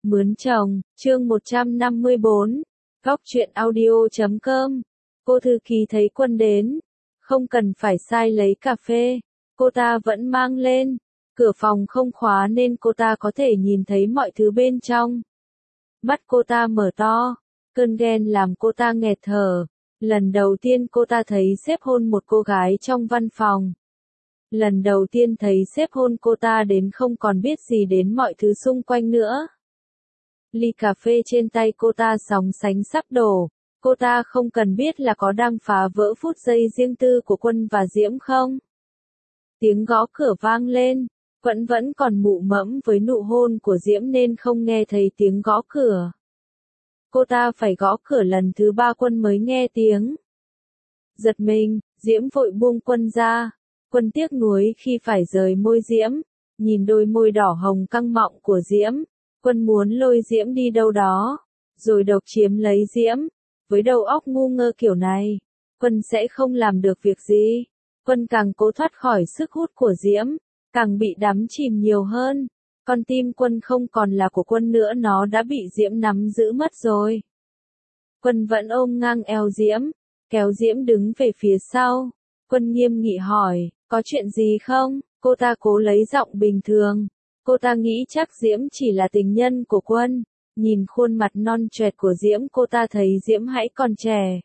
Mướn chồng, chương 154, góc truyện audio.com. Cô thư ký thấy Quân đến, không cần phải sai lấy cà phê, cô ta vẫn mang lên. Cửa phòng không khóa nên cô ta có thể nhìn thấy mọi thứ bên trong. Mắt cô ta mở to, cơn ghen làm cô ta nghẹt thở. Lần đầu tiên cô ta thấy sếp hôn một cô gái trong văn phòng. Lần đầu tiên thấy sếp hôn cô ta đến không còn biết gì đến mọi thứ xung quanh nữa. Ly cà phê trên tay cô ta sóng sánh sắp đổ. Cô ta không cần biết là có đang phá vỡ phút giây riêng tư của Quân và Diễm không. Tiếng gõ cửa vang lên. Quân vẫn còn mụ mẫm với nụ hôn của Diễm nên không nghe thấy tiếng gõ cửa. Cô ta phải gõ cửa lần thứ 3 Quân mới nghe tiếng. Giật mình, Diễm vội buông Quân ra. Quân tiếc nuối khi phải rời môi Diễm. Nhìn đôi môi đỏ hồng căng mọng của Diễm. Quân muốn lôi Diễm đi đâu đó, rồi độc chiếm lấy Diễm. Với đầu óc ngu ngơ kiểu này, Quân sẽ không làm được việc gì. Quân càng cố thoát khỏi sức hút của Diễm, càng bị đắm chìm nhiều hơn. Con tim Quân không còn là của Quân nữa, nó đã bị Diễm nắm giữ mất rồi. Quân vẫn ôm ngang eo Diễm, kéo Diễm đứng về phía sau. Quân nghiêm nghị hỏi, có chuyện gì không? Cô ta cố lấy giọng bình thường. Cô ta nghĩ chắc Diễm chỉ là tình nhân của Quân. Nhìn khuôn mặt non choẹt của Diễm, cô ta thấy Diễm hãy còn trẻ.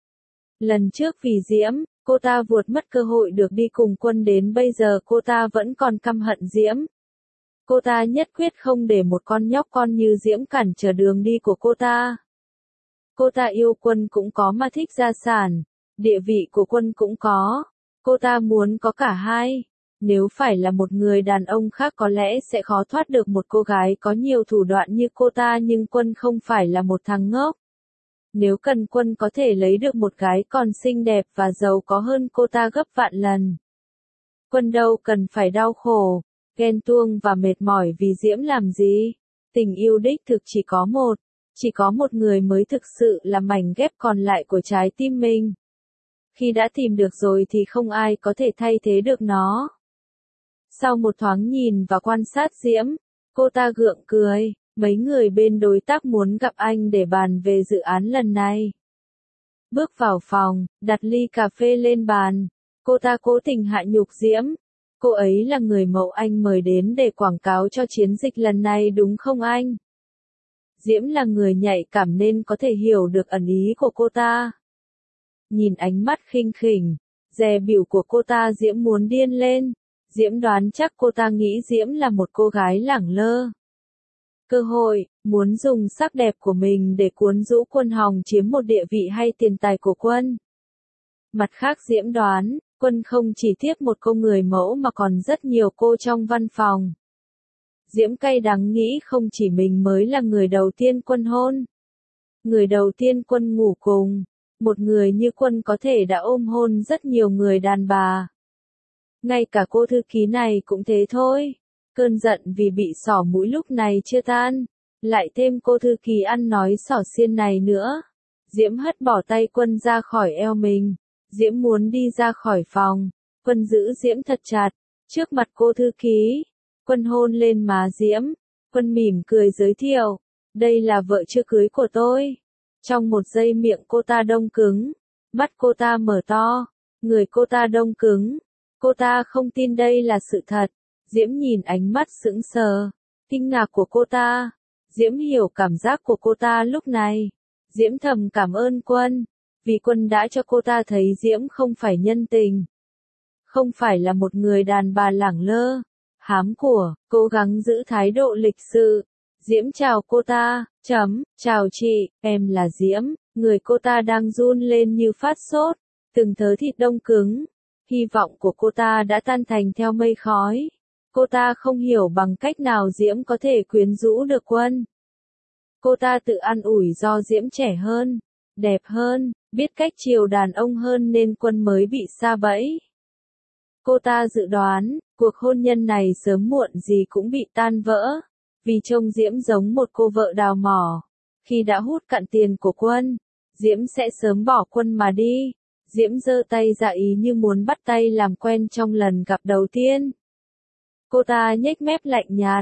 Lần trước vì Diễm, cô ta vuột mất cơ hội được đi cùng Quân, đến bây giờ cô ta vẫn còn căm hận Diễm. Cô ta nhất quyết không để một con nhóc con như Diễm cản trở đường đi của cô ta. Cô ta yêu Quân cũng có mà thích gia sản, địa vị của Quân cũng có. Cô ta muốn có cả hai. Nếu phải là một người đàn ông khác có lẽ sẽ khó thoát được một cô gái có nhiều thủ đoạn như cô ta, nhưng Quân không phải là một thằng ngốc. Nếu cần, Quân có thể lấy được một gái còn xinh đẹp và giàu có hơn cô ta gấp vạn lần. Quân đâu cần phải đau khổ, ghen tuông và mệt mỏi vì Diễm làm gì. Tình yêu đích thực chỉ có một người mới thực sự là mảnh ghép còn lại của trái tim mình. Khi đã tìm được rồi thì không ai có thể thay thế được nó. Sau một thoáng nhìn và quan sát Diễm, cô ta gượng cười. Mấy người bên đối tác muốn gặp anh để bàn về dự án lần này. Bước vào phòng, đặt ly cà phê lên bàn. Cô ta cố tình hạ nhục Diễm. Cô ấy là người mẫu anh mời đến để quảng cáo cho chiến dịch lần này đúng không anh? Diễm là người nhạy cảm nên có thể hiểu được ẩn ý của cô ta. Nhìn ánh mắt khinh khỉnh, dè bỉu của cô ta, Diễm muốn điên lên. Diễm đoán chắc cô ta nghĩ Diễm là một cô gái lẳng lơ. Cơ hội, muốn dùng sắc đẹp của mình để cuốn rũ Quân hòng chiếm một địa vị hay tiền tài của Quân. Mặt khác, Diễm đoán, Quân không chỉ tiếc một cô người mẫu mà còn rất nhiều cô trong văn phòng. Diễm cay đắng nghĩ không chỉ mình mới là người đầu tiên Quân hôn. Người đầu tiên Quân ngủ cùng. Một người như Quân có thể đã ôm hôn rất nhiều người đàn bà. Ngay cả cô thư ký này cũng thế thôi. Cơn giận vì bị xỏ mũi lúc này chưa tan. Lại thêm cô thư ký ăn nói xỏ xiên này nữa. Diễm hất bỏ tay Quân ra khỏi eo mình. Diễm muốn đi ra khỏi phòng. Quân giữ Diễm thật chặt. Trước mặt cô thư ký, Quân hôn lên má Diễm. Quân mỉm cười giới thiệu. Đây là vợ chưa cưới của tôi. Trong một giây miệng cô ta đông cứng. Mắt cô ta mở to. Người cô ta đông cứng. Cô ta không tin đây là sự thật. Diễm nhìn ánh mắt sững sờ, kinh ngạc của cô ta. Diễm hiểu cảm giác của cô ta lúc này. Diễm thầm cảm ơn Quân, vì Quân đã cho cô ta thấy Diễm không phải nhân tình. Không phải là một người đàn bà lẳng lơ, hám của, cố gắng giữ thái độ lịch sự. Diễm chào cô ta, chào chị, em là Diễm. Người cô ta đang run lên như phát sốt, từng thớ thịt đông cứng. Hy vọng của cô ta đã tan thành theo mây khói. Cô ta không hiểu bằng cách nào Diễm có thể quyến rũ được Quân. Cô ta tự an ủi do Diễm trẻ hơn, đẹp hơn, biết cách chiều đàn ông hơn nên Quân mới bị sa bẫy. Cô ta dự đoán, cuộc hôn nhân này sớm muộn gì cũng bị tan vỡ, vì trông Diễm giống một cô vợ đào mỏ. Khi đã hút cạn tiền của Quân, Diễm sẽ sớm bỏ Quân mà đi. Diễm giơ tay ra ý như muốn bắt tay làm quen trong lần gặp đầu tiên. Cô ta nhếch mép lạnh nhạt,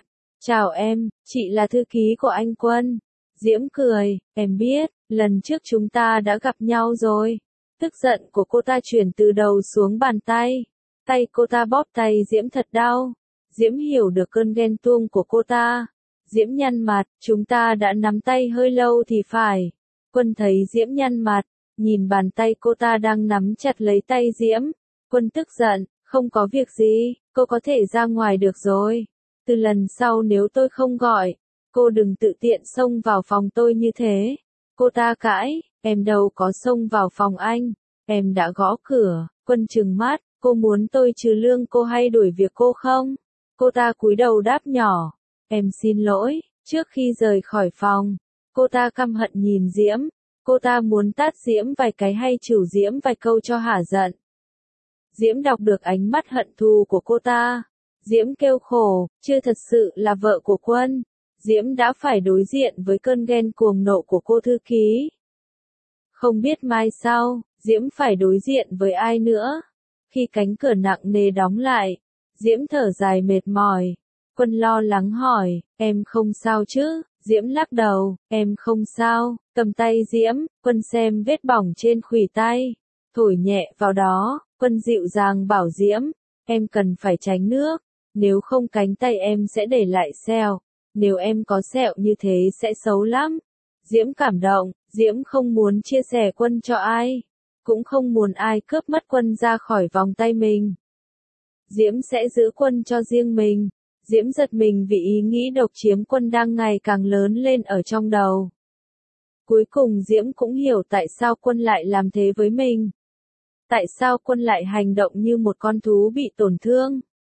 Chào em, chị là thư ký của anh Quân. Diễm cười, em biết, lần trước chúng ta đã gặp nhau rồi. Tức giận của cô ta chuyển từ đầu xuống bàn tay. Tay cô ta bóp tay Diễm thật đau. Diễm hiểu được cơn ghen tuông của cô ta. Diễm nhăn mặt, chúng ta đã nắm tay hơi lâu thì phải. Quân thấy Diễm nhăn mặt, nhìn bàn tay cô ta đang nắm chặt lấy tay Diễm. Quân tức giận, không có việc gì, cô có thể ra ngoài được rồi. Từ lần sau nếu tôi không gọi, cô đừng tự tiện xông vào phòng tôi như thế. Cô ta cãi, em đâu có xông vào phòng anh, em đã gõ cửa. Quân trừng mắt, cô muốn tôi trừ lương cô hay đuổi việc cô không? Cô ta cúi đầu đáp nhỏ, em xin lỗi. Trước khi rời khỏi phòng, cô ta căm hận nhìn Diễm. Cô ta muốn tát Diễm vài cái hay chửi Diễm vài câu cho hả giận. Diễm đọc được ánh mắt hận thù của cô ta. Diễm kêu khổ, chưa thật sự là vợ của Quân. Diễm đã phải đối diện với cơn ghen cuồng nộ của cô thư ký. Không biết mai sau, Diễm phải đối diện với ai nữa. Khi cánh cửa nặng nề đóng lại, Diễm thở dài mệt mỏi. Quân lo lắng hỏi, em không sao chứ? Diễm lắc đầu, em không sao. Cầm tay Diễm, Quân xem vết bỏng trên khuỷu tay. Thổi nhẹ vào đó, Quân dịu dàng bảo Diễm, em cần phải tránh nước. Nếu không cánh tay em sẽ để lại sẹo. Nếu em có sẹo như thế sẽ xấu lắm. Diễm cảm động, Diễm không muốn chia sẻ Quân cho ai. Cũng không muốn ai cướp mất Quân ra khỏi vòng tay mình. Diễm sẽ giữ Quân cho riêng mình. Diễm giật mình vì ý nghĩ độc chiếm Quân đang ngày càng lớn lên ở trong đầu. Cuối cùng Diễm cũng hiểu tại sao Quân lại làm thế với mình. Tại sao Quân lại hành động như một con thú bị tổn thương?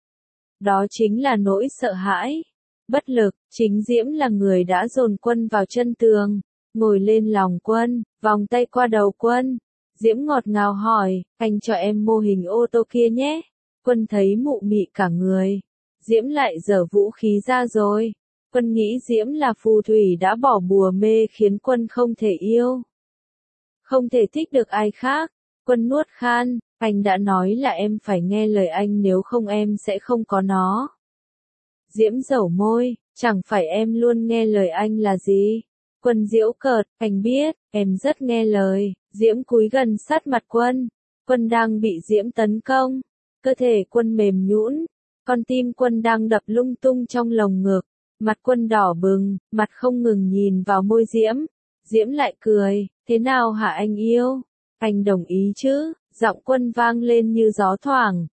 Đó chính là nỗi sợ hãi. Bất lực, chính Diễm là người đã dồn Quân vào chân tường, ngồi lên lòng Quân, vòng tay qua đầu Quân. Diễm ngọt ngào hỏi, anh cho em mô hình ô tô kia nhé. Quân thấy mụ mị cả người. Diễm lại giở vũ khí ra rồi. Quân nghĩ Diễm là phù thủy đã bỏ bùa mê khiến Quân không thể yêu. Không thể thích được ai khác. Quân nuốt khan, anh đã nói là em phải nghe lời anh nếu không em sẽ không có nó. Diễm dẩu môi, chẳng phải em luôn nghe lời anh là gì? Quân giễu cợt, anh biết, em rất nghe lời. Diễm cúi gần sát mặt Quân. Quân đang bị Diễm tấn công. Cơ thể Quân mềm nhũn, con tim Quân đang đập lung tung trong lồng ngực. Mặt Quân đỏ bừng, mặt không ngừng nhìn vào môi Diễm. Diễm lại cười, thế nào hả anh yêu? Anh đồng ý chứ? Giọng Quân vang lên như gió thoảng.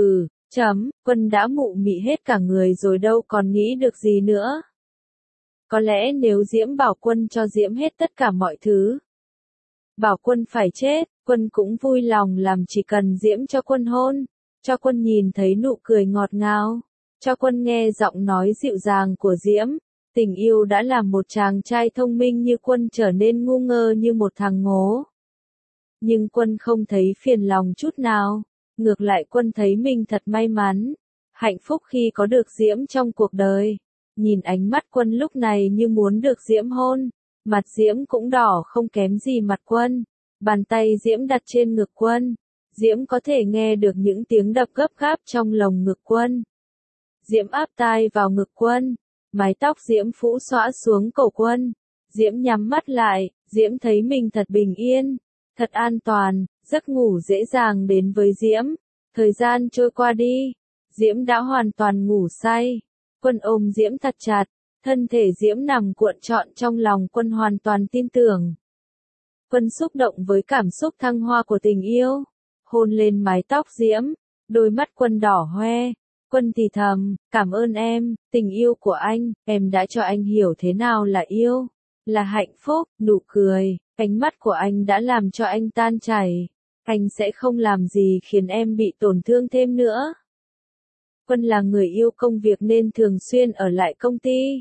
Quân đã mụ mị hết cả người rồi đâu còn nghĩ được gì nữa. Có lẽ nếu Diễm bảo Quân cho Diễm hết tất cả mọi thứ, bảo Quân phải chết, Quân cũng vui lòng làm, chỉ cần Diễm cho Quân hôn, cho Quân nhìn thấy nụ cười ngọt ngào, cho Quân nghe giọng nói dịu dàng của Diễm. Tình yêu đã làm một chàng trai thông minh như Quân trở nên ngu ngơ như một thằng ngố. Nhưng Quân không thấy phiền lòng chút nào. Ngược lại Quân thấy mình thật may mắn, hạnh phúc khi có được Diễm trong cuộc đời. Nhìn ánh mắt Quân lúc này như muốn được Diễm hôn. Mặt Diễm cũng đỏ không kém gì mặt Quân. Bàn tay Diễm đặt trên ngực Quân. Diễm có thể nghe được những tiếng đập gấp gáp trong lồng ngực Quân. Diễm áp tai vào ngực Quân. Mái tóc Diễm phũ xõa xuống cổ Quân. Diễm nhắm mắt lại, Diễm thấy mình thật bình yên, thật an toàn, giấc ngủ dễ dàng đến với Diễm. Thời gian trôi qua đi, Diễm đã hoàn toàn ngủ say. Quân ôm Diễm thật chặt, thân thể Diễm nằm cuộn trọn trong lòng Quân hoàn toàn tin tưởng. Quân xúc động với cảm xúc thăng hoa của tình yêu, hôn lên mái tóc Diễm, đôi mắt Quân đỏ hoe. Quân thì thầm, cảm ơn em, tình yêu của anh, em đã cho anh hiểu thế nào là yêu, là hạnh phúc. Nụ cười, ánh mắt của anh đã làm cho anh tan chảy. Anh sẽ không làm gì khiến em bị tổn thương thêm nữa. Quân là người yêu công việc nên thường xuyên ở lại công ty.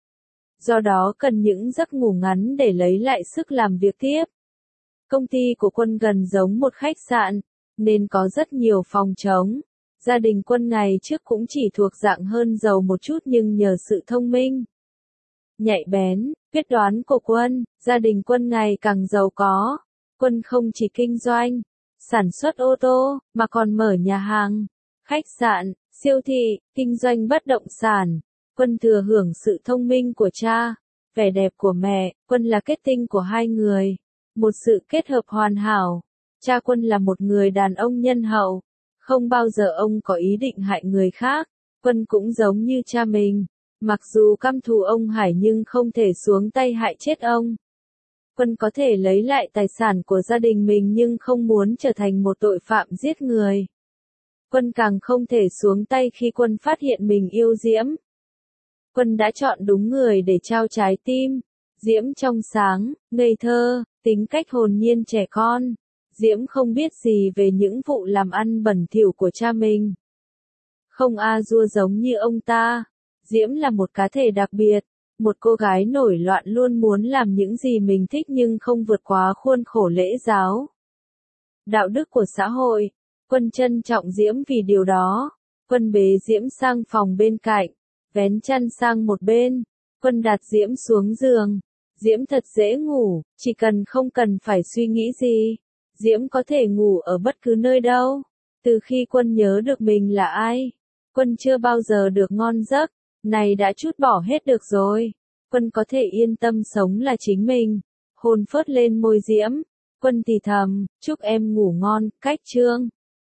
Do đó cần những giấc ngủ ngắn để lấy lại sức làm việc tiếp. Công ty của Quân gần giống một khách sạn, nên có rất nhiều phòng trống. Gia đình Quân ngày trước cũng chỉ thuộc dạng hơn giàu một chút, nhưng nhờ sự thông minh, nhạy bén, quyết đoán của Quân, gia đình Quân ngày càng giàu có. Quân không chỉ kinh doanh, sản xuất ô tô, mà còn mở nhà hàng, khách sạn, siêu thị, kinh doanh bất động sản. Quân thừa hưởng sự thông minh của cha, vẻ đẹp của mẹ, Quân là kết tinh của hai người. Một sự kết hợp hoàn hảo. Cha Quân là một người đàn ông nhân hậu. Không bao giờ ông có ý định hại người khác. Quân cũng giống như cha mình. Mặc dù căm thù ông Hải nhưng không thể xuống tay hại chết ông. Quân có thể lấy lại tài sản của gia đình mình nhưng không muốn trở thành một tội phạm giết người. Quân càng không thể xuống tay khi Quân phát hiện mình yêu Diễm. Quân đã chọn đúng người để trao trái tim. Diễm trong sáng, ngây thơ, tính cách hồn nhiên trẻ con. Diễm không biết gì về những vụ làm ăn bẩn thỉu của cha mình. Không a dua giống như ông ta. Diễm là một cá thể đặc biệt. Một cô gái nổi loạn luôn muốn làm những gì mình thích nhưng không vượt quá khuôn khổ lễ giáo. Đạo đức của xã hội. Quân trân trọng Diễm vì điều đó. Quân bế Diễm sang phòng bên cạnh. Vén chăn sang một bên. Quân đặt Diễm xuống giường. Diễm thật dễ ngủ, chỉ cần không cần phải suy nghĩ gì. Diễm có thể ngủ ở bất cứ nơi đâu. Từ khi Quân nhớ được mình là ai, Quân chưa bao giờ được ngon giấc. Này đã trút bỏ hết được rồi. Quân có thể yên tâm sống là chính mình. Hôn phớt lên môi Diễm. Quân thì thầm, chúc em ngủ ngon, cách chương.